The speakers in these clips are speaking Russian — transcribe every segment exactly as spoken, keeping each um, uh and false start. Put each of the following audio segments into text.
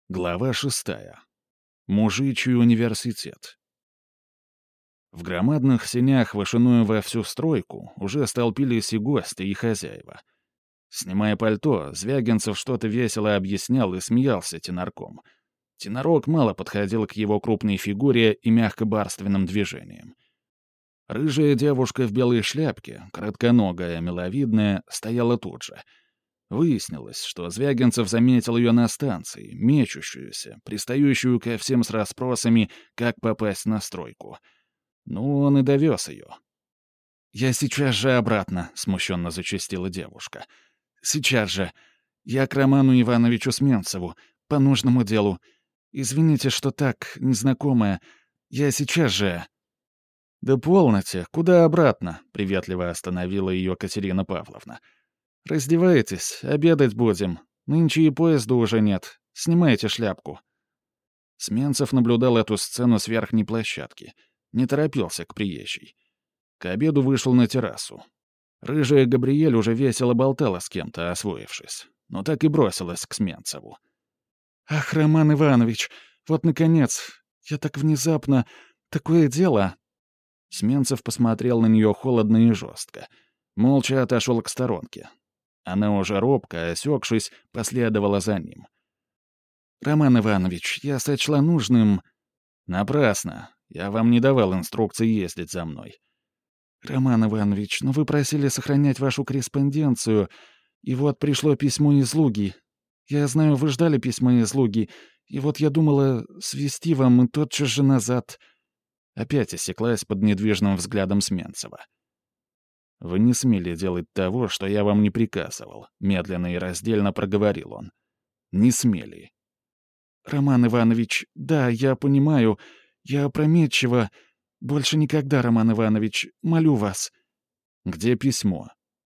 Глава шестая. Мужичий университет. В громадных сенях, вышиною во всю стройку, уже столпились и гости, и хозяева. Снимая пальто, Звягинцев что-то весело объяснял и смеялся тенорком. Тенорок мало подходил к его крупной фигуре и мягко-барственным движениям. Рыжая девушка в белой шляпке, коротконогая, миловидная, стояла тут же. Выяснилось, что Звягинцев заметил ее на станции, мечущуюся, пристающую ко всем с расспросами, как попасть на стройку. Ну, он и довез ее. «Я сейчас же обратно», — смущенно зачастила девушка. «Сейчас же. Я к Роману Ивановичу Сменцеву, по нужному делу. Извините, что так, незнакомая. Я сейчас же...» «Да полноте, куда обратно?» — приветливо остановила ее Катерина Павловна. «Раздевайтесь, обедать будем. Нынче и поезда уже нет. Снимайте шляпку». Сменцев наблюдал эту сцену с верхней площадки. Не торопился к приезжей. К обеду вышел на террасу. Рыжая Габриэль уже весело болтала с кем-то, освоившись. Но так и бросилась к Сменцеву. «Ах, Роман Иванович, вот, наконец! Я так внезапно... Такое дело!» Сменцев посмотрел на нее холодно и жестко. Молча отошел к сторонке. Она уже робко, осекшись, последовала за ним. «Роман Иванович, я сочла нужным...» «Напрасно. Я вам не давал инструкции ездить за мной». «Роман Иванович, но вы просили сохранять вашу корреспонденцию, и вот пришло письмо из Луги. Я знаю, вы ждали письма из Луги, и вот я думала свезти вам и тотчас же назад...» Опять осеклась под недвижным взглядом Сменцева. «Вы не смели делать того, что я вам не приказывал», — медленно и раздельно проговорил он. «Не смели». «Роман Иванович, да, я понимаю. Я опрометчиво. Больше никогда, Роман Иванович, молю вас». «Где письмо?»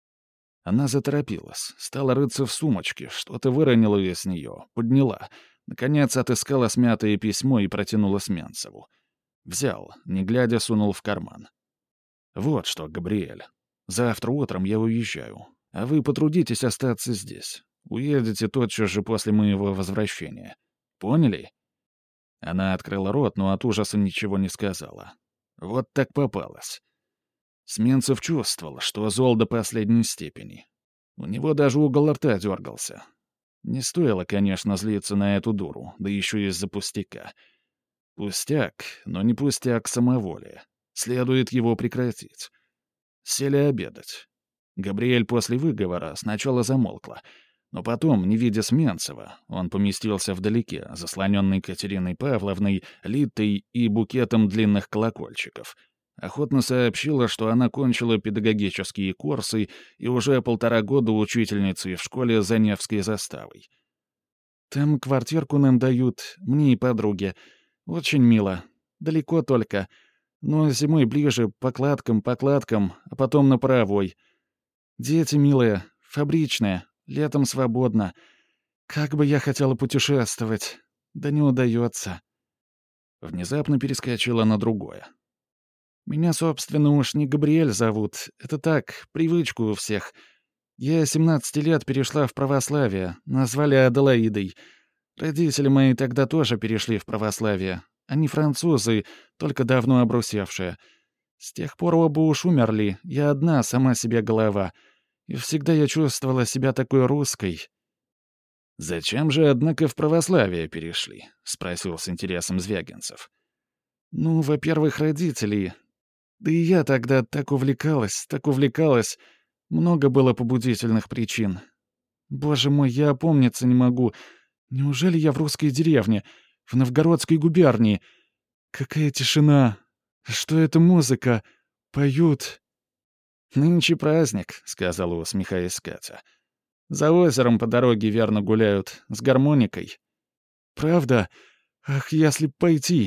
Она заторопилась, стала рыться в сумочке, что-то выронила из нее, подняла. Наконец отыскала смятое письмо и протянула Сменцеву. Взял, не глядя, сунул в карман. «Вот что, Габриэль. Завтра утром я уезжаю, а вы потрудитесь остаться здесь. Уедете тотчас же после моего возвращения. Поняли?» Она открыла рот, но от ужаса ничего не сказала. Вот так попалась. Сменцев чувствовал, что зол до последней степени. У него даже угол рта дергался. Не стоило, конечно, злиться на эту дуру, да еще из-за пустяка. Пустяк, но не пустяк самоволия. Следует его прекратить. Сели обедать. Габриэль после выговора сначала замолкла, но потом, не видя Сменцева, он поместился вдалеке, заслоненный Катериной Павловной, Литой и букетом длинных колокольчиков. Охотно сообщила, что она кончила педагогические курсы и уже полтора года учительницей в школе за Невской заставой. «Там квартирку нам дают, мне и подруге. Очень мило. Далеко только. Но зимой ближе, по кладкам, по кладкам, а потом на паровой. Дети милые, фабричные, летом свободно. Как бы я хотела путешествовать. Да не удается». Внезапно перескочила на другое. «Меня, собственно, уж не Габриэль зовут. Это так, привычку у всех. Я семнадцати лет перешла в православие, назвали Аделаидой. Родители мои тогда тоже перешли в православие. Они французы, только давно обрусевшие. С тех пор оба уж умерли, я одна, сама себе голова. И всегда я чувствовала себя такой русской». «Зачем же, однако, в православие перешли?» — спросил с интересом Звягинцев. «Ну, во-первых, родители. Да и я тогда так увлекалась, так увлекалась. Много было побудительных причин. Боже мой, я опомниться не могу. Неужели я в русской деревне, в Новгородской губернии? Какая тишина! Что это музыка? Поют!» «Нынче праздник», — сказала, усмехаясь Катя. «За озером по дороге верно гуляют, с гармоникой». «Правда? Ах, если б пойти!»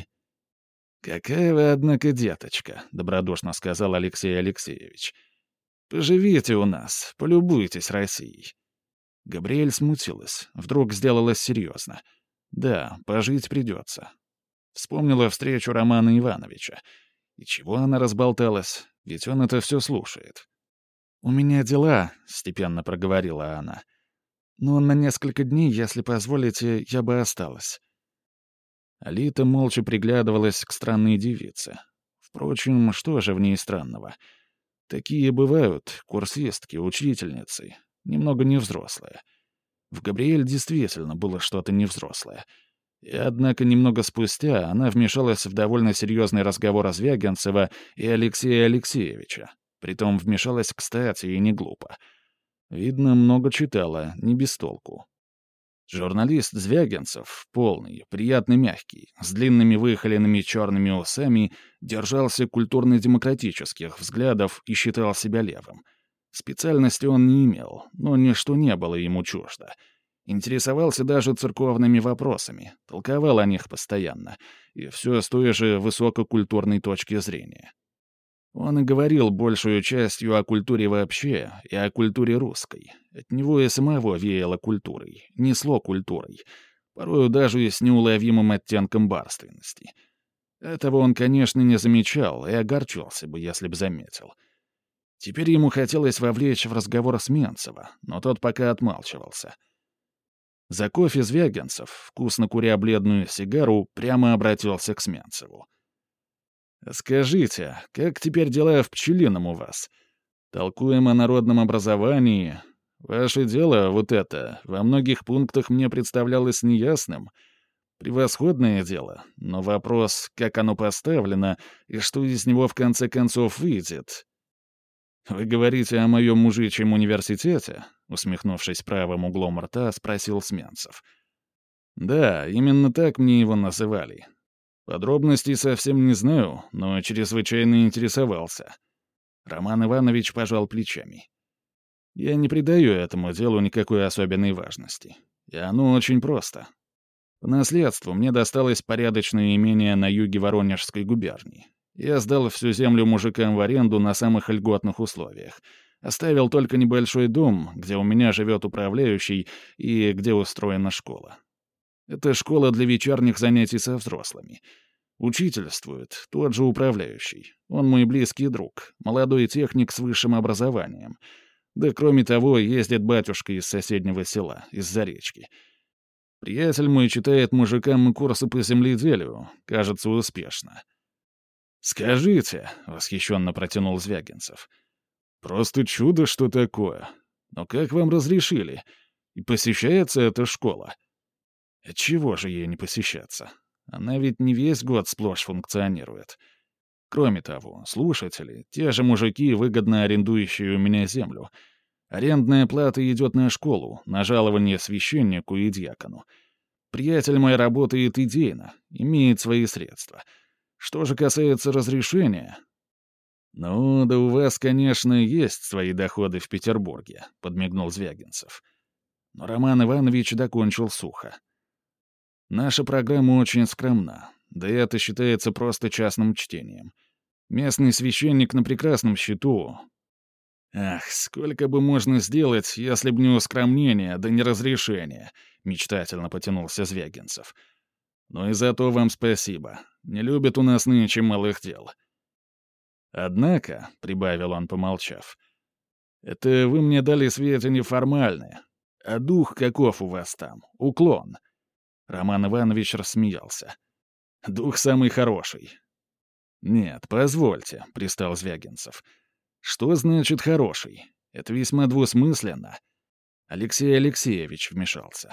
«Какая вы, однако, деточка», — добродушно сказал Алексей Алексеевич. «Поживите у нас, полюбуйтесь Россией». Габриэль смутилась, вдруг сделалась серьезно. Да, пожить придется. Вспомнила встречу Романа Ивановича. И чего она разболталась, ведь он это все слушает. «У меня дела», — степенно проговорила она. Но на несколько дней, если позволите, я бы осталась». Алита молча приглядывалась к странной девице. Впрочем, что же в ней странного? Такие бывают, курсистки, учительницы, немного невзрослые. В Габриэль действительно было что-то невзрослое. И однако немного спустя она вмешалась в довольно серьезный разговор Звягинцева и Алексея Алексеевича. Притом вмешалась кстати и не глупо. Видно, много читала, не без толку. Журналист Звягинцев, полный, приятно мягкий, с длинными выхоленными черными усами, держался культурно-демократических взглядов и считал себя левым. Специальности он не имел, но ничто не было ему чуждо. Интересовался даже церковными вопросами, толковал о них постоянно, и все с той же высококультурной точки зрения. Он и говорил большую частью о культуре вообще и о культуре русской. От него и самого веяло культурой, несло культурой, порою даже с неуловимым оттенком барственности. Этого он, конечно, не замечал и огорчился бы, если бы заметил. Теперь ему хотелось вовлечь в разговор Сменцева, но тот пока отмалчивался. За кофе Звягинцев, вкусно куря бледную сигару, прямо обратился к Сменцеву. «Скажите, как теперь дела в Пчелином у вас? Толкуем о народном образовании. Ваше дело, вот это, во многих пунктах мне представлялось неясным. Превосходное дело, но вопрос, как оно поставлено и что из него в конце концов выйдет». «Вы говорите о моем мужичьем университете?» — усмехнувшись правым углом рта, спросил Сменцев. «Да, именно так мне его называли. Подробностей совсем не знаю, но чрезвычайно интересовался». Роман Иванович пожал плечами. «Я не придаю этому делу никакой особенной важности. И оно очень просто. По наследству мне досталось порядочное имение на юге Воронежской губернии. Я сдал всю землю мужикам в аренду на самых льготных условиях. Оставил только небольшой дом, где у меня живет управляющий и где устроена школа. Это школа для вечерних занятий со взрослыми. Учительствует тот же управляющий. Он мой близкий друг, молодой техник с высшим образованием. Да кроме того, ездит батюшка из соседнего села, из Заречки. Приятель мой читает мужикам курсы по земледелию, кажется, успешно. «Скажите», — восхищенно протянул Звягинцев, — «просто чудо, что такое. Но как вам разрешили? И посещается эта школа?» «Отчего же ей не посещаться? Она ведь не весь год сплошь функционирует. Кроме того, слушатели — те же мужики, выгодно арендующие у меня землю. Арендная плата идет на школу, на жалование священнику и дьякону. Приятель мой работает идейно, имеет свои средства. Что же касается разрешения...» «Ну, да у вас, конечно, есть свои доходы в Петербурге», — подмигнул Звягинцев. Но Роман Иванович докончил сухо. «Наша программа очень скромна, да и это считается просто частным чтением. Местный священник на прекрасном счету. Ах, сколько бы можно сделать, если б не ускромнение, да не разрешение», — мечтательно потянулся Звягинцев. «Но и за то вам спасибо. Не любят у нас нынче малых дел». «Однако», — прибавил он, помолчав, — «это вы мне дали сведения формальные. А дух каков у вас там? Уклон?» Роман Иванович рассмеялся. «Дух самый хороший». «Нет, позвольте», — пристал Звягинцев. «Что значит хороший? Это весьма двусмысленно». Алексей Алексеевич вмешался.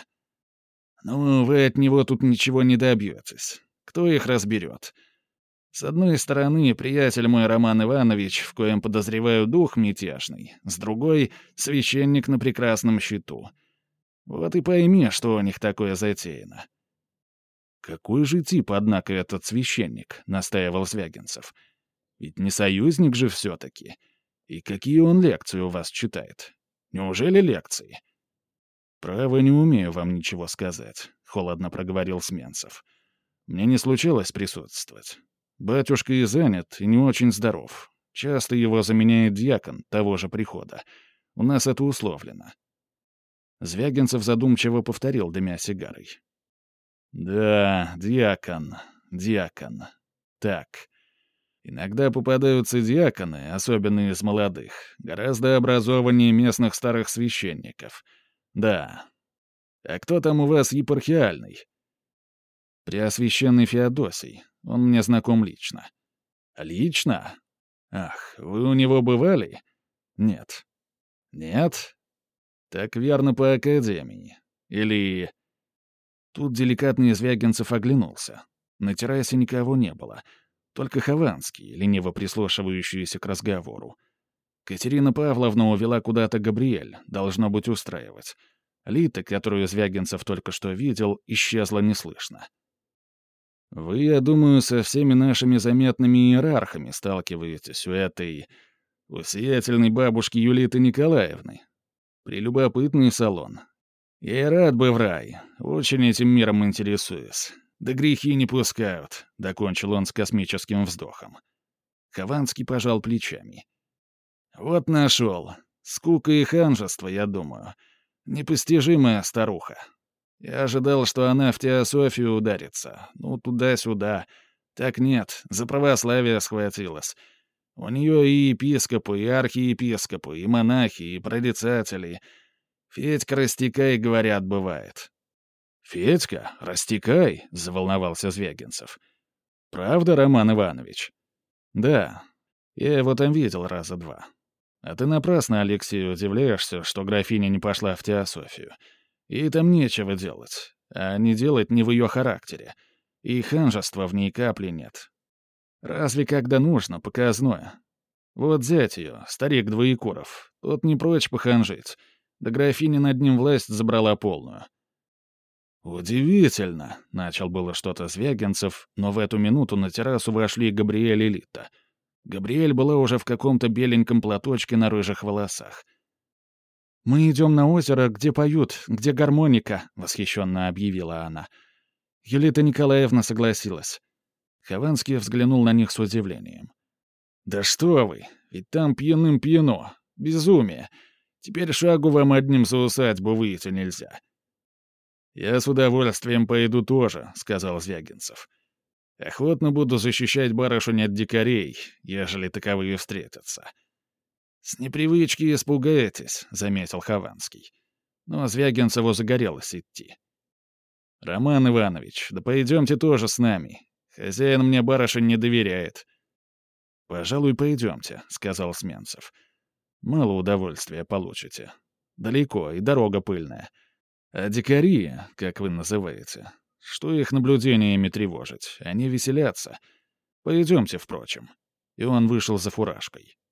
«Ну, вы от него тут ничего не добьетесь. Кто их разберет? С одной стороны, приятель мой Роман Иванович, в коем подозреваю дух мятежный, с другой — священник на прекрасном счету. Вот и пойми, что у них такое затеяно». «Какой же тип, однако, этот священник?» — настаивал Звягинцев. «Ведь не союзник же все-таки. И какие он лекции у вас читает? Неужели лекции?» «Право, не умею вам ничего сказать», — холодно проговорил Сменцев. «Мне не случалось присутствовать. Батюшка и занят, и не очень здоров. Часто его заменяет дьякон того же прихода. У нас это условлено». Звягинцев задумчиво повторил, дымя сигарой. «Да, дьякон, дьякон. Так. Иногда попадаются дьяконы, особенно из молодых, гораздо образованнее местных старых священников. Да, А кто там у вас епархиальный?» «Преосвященный Феодосий. Он мне знаком лично». «Лично? Ах, вы у него бывали?» «Нет». «Нет? Так верно по академии. Или...» Тут деликатный Звягинцев оглянулся. На террасе никого не было. Только Хованский, лениво прислушивающийся к разговору. Катерина Павловна увела куда-то Габриэль, должно быть, устраивать. Лита, которую Звягинцев только что видел, исчезла неслышно. «Вы, я думаю, со всеми нашими заметными иерархами сталкиваетесь у этой... у сиятельной бабушки Юлиты Николаевны. Прелюбопытный салон. Я и рад бы в рай. Очень этим миром интересуюсь. Да грехи не пускают», — докончил он с космическим вздохом. Хованский пожал плечами. «Вот нашел. Скука и ханжество, я думаю. Непостижимая старуха. Я ожидал, что она в теософию ударится. Ну, туда-сюда. Так нет, за православие схватилась. У нее и епископы, и архиепископы, и монахи, и прорицатели. Федька Растекай, говорят, бывает». «Федька? Растекай?» — заволновался Звягинцев. «Правда, Роман Иванович?» «Да. Я его там видел раза два. А ты напрасно, Алексей, удивляешься, что графиня не пошла в теософию. Ей там нечего делать. А не делать не в ее характере. И ханжества в ней капли нет. Разве когда нужно, показное. Вот зять ее, старик Двоекуров, тот не прочь поханжить. Да графиня над ним власть забрала полную». «Удивительно», — начал было что-то Звягинцев, но в эту минуту на террасу вошли Габриэль и Лита. Габриэль была уже в каком-то беленьком платочке на рыжих волосах. «Мы идем на озеро, где поют, где гармоника», — восхищенно объявила она. Юлита Николаевна согласилась. Хованский взглянул на них с удивлением. «Да что вы, ведь там пьяным пьяно. Безумие. Теперь шагу вам одним за усадьбу выйти нельзя». «Я с удовольствием пойду тоже», — сказал Звягинцев. «Охотно буду защищать барышень от дикарей, ежели таковые встретятся». «С непривычки испугаетесь», — заметил Хованский. Но Звягинцеву загорелось идти. «Роман Иванович, да пойдемте тоже с нами. Хозяин мне барышень не доверяет». «Пожалуй, пойдемте», — сказал Сменцев. «Мало удовольствия получите. Далеко, и дорога пыльная. А дикари, как вы называете, что их наблюдениями тревожить? Они веселятся. Пойдемте, впрочем». И он вышел за фуражкой.